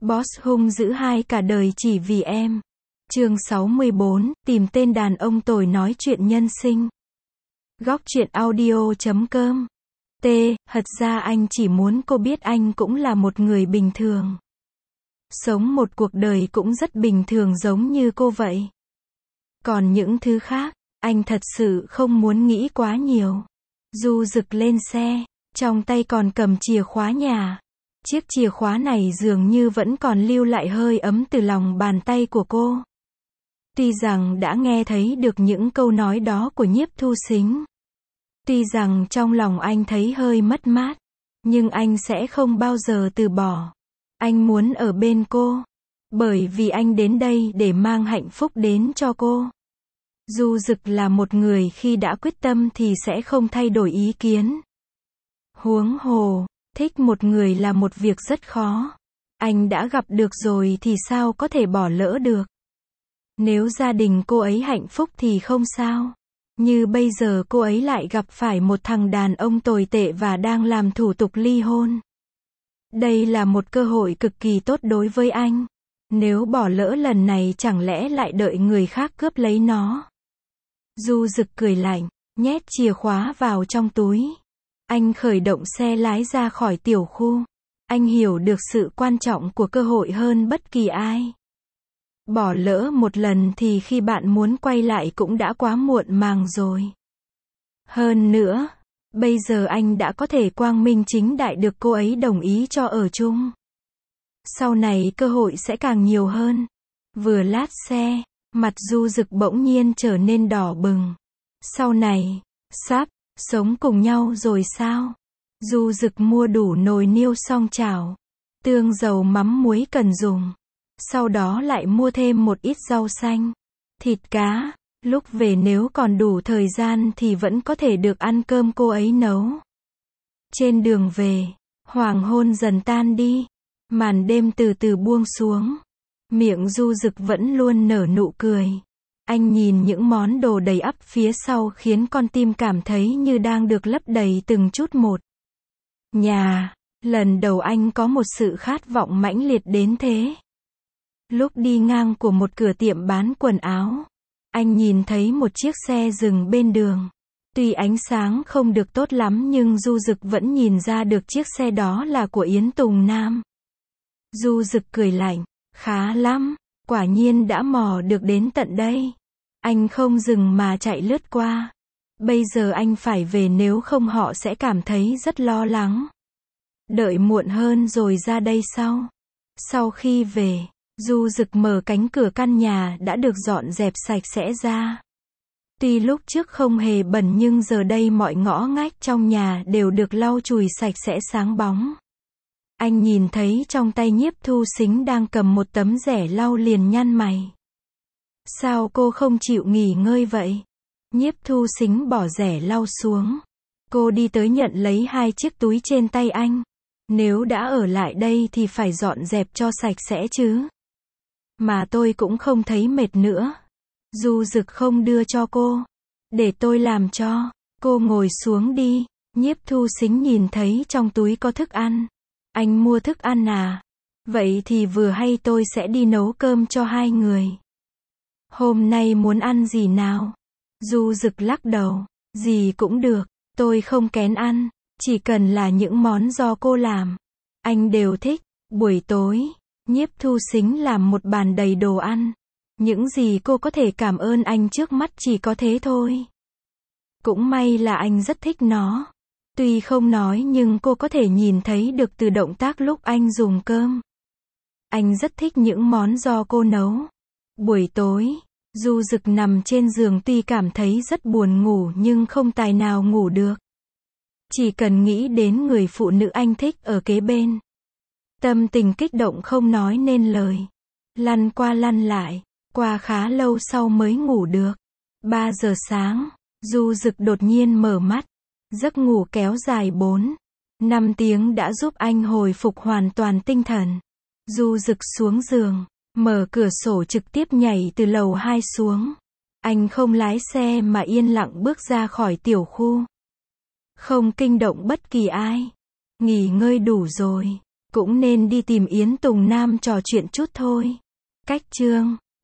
Boss hung dữ hai cả đời chỉ vì em. Chương 64, tìm tên đàn ông tồi nói chuyện nhân sinh. Góc truyện audio.com. Thật ra anh chỉ muốn cô biết anh cũng là một người bình thường. Sống một cuộc đời cũng rất bình thường giống như cô vậy. Còn những thứ khác, anh thật sự không muốn nghĩ quá nhiều. Du rực lên xe, trong tay còn cầm chìa khóa nhà. Chiếc chìa khóa này dường như vẫn còn lưu lại hơi ấm từ lòng bàn tay của cô. Tuy rằng đã nghe thấy được những câu nói đó của Nhiếp Thu Sính. Tuy rằng trong lòng anh thấy hơi mất mát, nhưng anh sẽ không bao giờ từ bỏ. Anh muốn ở bên cô, bởi vì anh đến đây để mang hạnh phúc đến cho cô. Du rực là một người khi đã quyết tâm thì sẽ không thay đổi ý kiến. Huống hồ, thích một người là một việc rất khó. Anh đã gặp được rồi thì sao có thể bỏ lỡ được. Nếu gia đình cô ấy hạnh phúc thì không sao. Như bây giờ cô ấy lại gặp phải một thằng đàn ông tồi tệ và đang làm thủ tục ly hôn. Đây là một cơ hội cực kỳ tốt đối với anh. Nếu bỏ lỡ lần này chẳng lẽ lại đợi người khác cướp lấy nó. Du rực cười lạnh, nhét chìa khóa vào trong túi. Anh khởi động xe lái ra khỏi tiểu khu. Anh hiểu được sự quan trọng của cơ hội hơn bất kỳ ai. Bỏ lỡ một lần thì khi bạn muốn quay lại cũng đã quá muộn màng rồi. Hơn nữa, bây giờ anh đã có thể quang minh chính đại được cô ấy đồng ý cho ở chung. Sau này cơ hội sẽ càng nhiều hơn. Vừa lát xe, mặt Du rực bỗng nhiên trở nên đỏ bừng. Sau này, sắp sống cùng nhau rồi sao? Du rực mua đủ nồi niêu song chảo, tương dầu mắm muối cần dùng. Sau đó lại mua thêm một ít rau xanh, thịt cá. Lúc về nếu còn đủ thời gian thì vẫn có thể được ăn cơm cô ấy nấu. Trên đường về, hoàng hôn dần tan đi. Màn đêm từ từ buông xuống. Miệng Du rực vẫn luôn nở nụ cười. Anh nhìn những món đồ đầy ắp phía sau khiến con tim cảm thấy như đang được lấp đầy từng chút một. Nhà, lần đầu anh có một sự khát vọng mãnh liệt đến thế. Lúc đi ngang của một cửa tiệm bán quần áo, anh nhìn thấy một chiếc xe dừng bên đường. Tuy ánh sáng không được tốt lắm nhưng Du rực vẫn nhìn ra được chiếc xe đó là của Yến Tùng Nam. Du rực cười lạnh, khá lắm, quả nhiên đã mò được đến tận đây. Anh không dừng mà chạy lướt qua. Bây giờ anh phải về nếu không họ sẽ cảm thấy rất lo lắng. Đợi muộn hơn rồi ra đây sau. Sau khi về, Du rực mở cánh cửa căn nhà đã được dọn dẹp sạch sẽ ra. Tuy lúc trước không hề bẩn nhưng giờ đây mọi ngõ ngách trong nhà đều được lau chùi sạch sẽ sáng bóng. Anh nhìn thấy trong tay Nhiếp Thu Sính đang cầm một tấm rẻ lau liền nhăn mày. Sao cô không chịu nghỉ ngơi vậy? Nhiếp Thu Sính bỏ rẻ lau xuống. Cô đi tới nhận lấy hai chiếc túi trên tay anh. Nếu đã ở lại đây thì phải dọn dẹp cho sạch sẽ chứ. Mà tôi cũng không thấy mệt nữa. Du rực không đưa cho cô. Để tôi làm cho. Cô ngồi xuống đi. Nhiếp Thu Sính nhìn thấy trong túi có thức ăn. Anh mua thức ăn à? Vậy thì vừa hay tôi sẽ đi nấu cơm cho hai người. Hôm nay muốn ăn gì nào? Du rực lắc đầu. Gì cũng được. Tôi không kén ăn. Chỉ cần là những món do cô làm. Anh đều thích. Buổi tối, Nhiếp Thu Sính làm một bàn đầy đồ ăn. Những gì cô có thể cảm ơn anh trước mắt chỉ có thế thôi. Cũng may là anh rất thích nó. Tuy không nói nhưng cô có thể nhìn thấy được từ động tác lúc anh dùng cơm. Anh rất thích những món do cô nấu. Buổi tối, Du rực nằm trên giường tuy cảm thấy rất buồn ngủ nhưng không tài nào ngủ được. Chỉ cần nghĩ đến người phụ nữ anh thích ở kế bên. Tâm tình kích động không nói nên lời. Lăn qua lăn lại, qua khá lâu sau mới ngủ được. 3 giờ sáng, Du rực đột nhiên mở mắt. Giấc ngủ kéo dài 4-5 tiếng đã giúp anh hồi phục hoàn toàn tinh thần. Du rực xuống giường, mở cửa sổ trực tiếp nhảy từ lầu 2 xuống. Anh không lái xe mà yên lặng bước ra khỏi tiểu khu. Không kinh động bất kỳ ai. Nghỉ ngơi đủ rồi. cũng nên đi tìm Yến Tùng Nam trò chuyện chút thôi. Cách chương